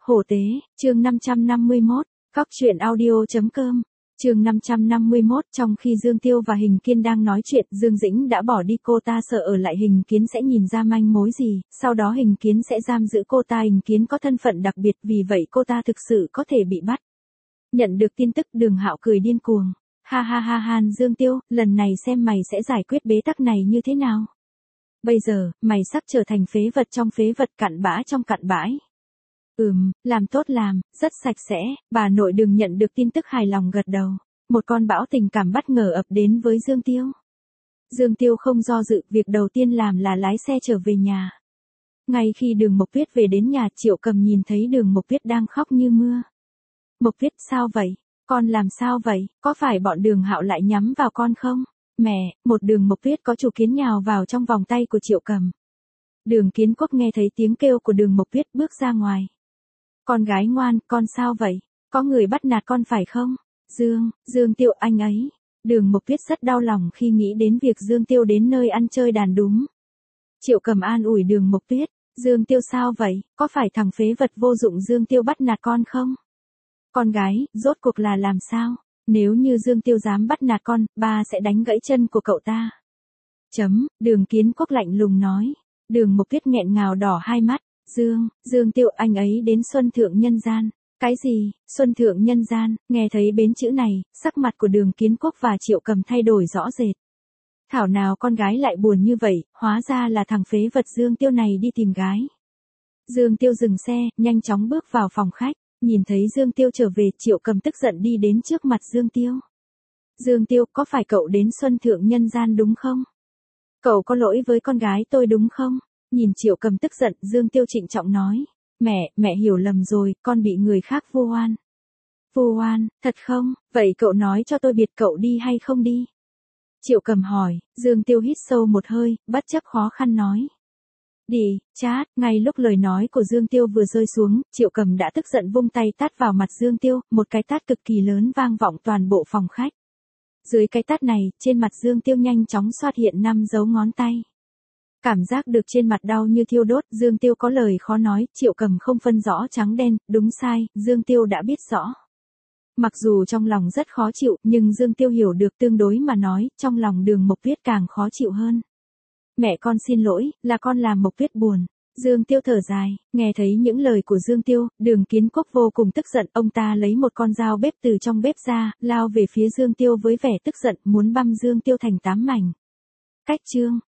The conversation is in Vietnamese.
Hổ tế, chương 551, Cóc truyện audio.com, chương 551. Trong khi Dương Tiêu và Hình Kiên đang nói chuyện, Dương Dĩnh đã bỏ đi, cô ta sợ ở lại Hình Kiến sẽ nhìn ra manh mối gì, sau đó Hình Kiến sẽ giam giữ cô ta. Hình Kiến có thân phận đặc biệt, vì vậy cô ta thực sự có thể bị bắt. Nhận được tin tức, Đường Hạo cười điên cuồng. Ha ha ha ha, Dương Tiêu, lần này xem mày sẽ giải quyết bế tắc này như thế nào. Bây giờ, mày sắp trở thành phế vật trong phế vật, cặn bã trong cặn bãi. Làm tốt làm, rất sạch sẽ. Bà nội Đường nhận được tin tức hài lòng gật đầu. Một con bão tình cảm bất ngờ ập đến với Dương Tiêu. Dương Tiêu không do dự, việc đầu tiên làm là lái xe trở về nhà. Ngay khi Đường Mộc Tuyết về đến nhà, Triệu Cầm nhìn thấy Đường Mộc Tuyết đang khóc như mưa. Mộc Tuyết, sao vậy? Con làm sao vậy? Có phải bọn Đường Hạo lại nhắm vào con không? Mẹ, một Đường Mộc Tuyết có chủ kiến nhào vào trong vòng tay của Triệu Cầm. Đường Kiến Quốc nghe thấy tiếng kêu của Đường Mộc Tuyết bước ra ngoài. Con gái ngoan, con sao vậy? Có người bắt nạt con phải không? Dương Tiêu anh ấy. Đường Mộc Tuyết rất đau lòng khi nghĩ đến việc Dương Tiêu đến nơi ăn chơi đàn đúng. Triệu Cầm an ủi Đường Mộc Tuyết. Dương Tiêu sao vậy? Có phải thằng phế vật vô dụng Dương Tiêu bắt nạt con không? Con gái, rốt cuộc là làm sao? Nếu như Dương Tiêu dám bắt nạt con, ba sẽ đánh gãy chân của cậu ta. Đường Kiến Quốc lạnh lùng nói. Đường Mộc Tuyết nghẹn ngào đỏ hai mắt. Dương Tiêu anh ấy đến Xuân Thượng Nhân Gian. Cái gì? Xuân Thượng Nhân Gian? Nghe thấy bến chữ này, sắc mặt của Đường Kiến Quốc và Triệu Cầm thay đổi rõ rệt. Thảo nào con gái lại buồn như vậy, hóa ra là thằng phế vật Dương Tiêu này đi tìm gái. Dương Tiêu dừng xe, nhanh chóng bước vào phòng khách. Nhìn thấy Dương Tiêu trở về, Triệu Cầm tức giận đi đến trước mặt Dương Tiêu. Dương Tiêu, có phải cậu đến Xuân Thượng Nhân Gian đúng không? Cậu có lỗi với con gái tôi đúng không? Nhìn Triệu Cầm tức giận, Dương Tiêu trịnh trọng nói. Mẹ hiểu lầm rồi, con bị người khác vu oan. Vu oan, thật không? Vậy cậu nói cho tôi biết cậu đi hay không đi? Triệu Cầm hỏi. Dương Tiêu hít sâu một hơi, bất chấp khó khăn nói. Đi, chát. Ngay lúc lời nói của Dương Tiêu vừa rơi xuống, Triệu Cầm đã tức giận vung tay tát vào mặt Dương Tiêu, một cái tát cực kỳ lớn vang vọng toàn bộ phòng khách. Dưới cái tát này, trên mặt Dương Tiêu nhanh chóng xuất hiện 5 dấu ngón tay. Cảm giác được trên mặt đau như thiêu đốt, Dương Tiêu có lời khó nói. Triệu Cầm không phân rõ trắng đen, đúng sai, Dương Tiêu đã biết rõ. Mặc dù trong lòng rất khó chịu, nhưng Dương Tiêu hiểu được, tương đối mà nói, trong lòng Đường Mộc Tuyết càng khó chịu hơn. Mẹ con xin lỗi, là con làm Mộc Tuyết buồn. Dương Tiêu thở dài, nghe thấy những lời của Dương Tiêu, Đường Kiến Quốc vô cùng tức giận, ông ta lấy một con dao bếp từ trong bếp ra, lao về phía Dương Tiêu với vẻ tức giận, muốn băm Dương Tiêu thành 8 mảnh. Cách chương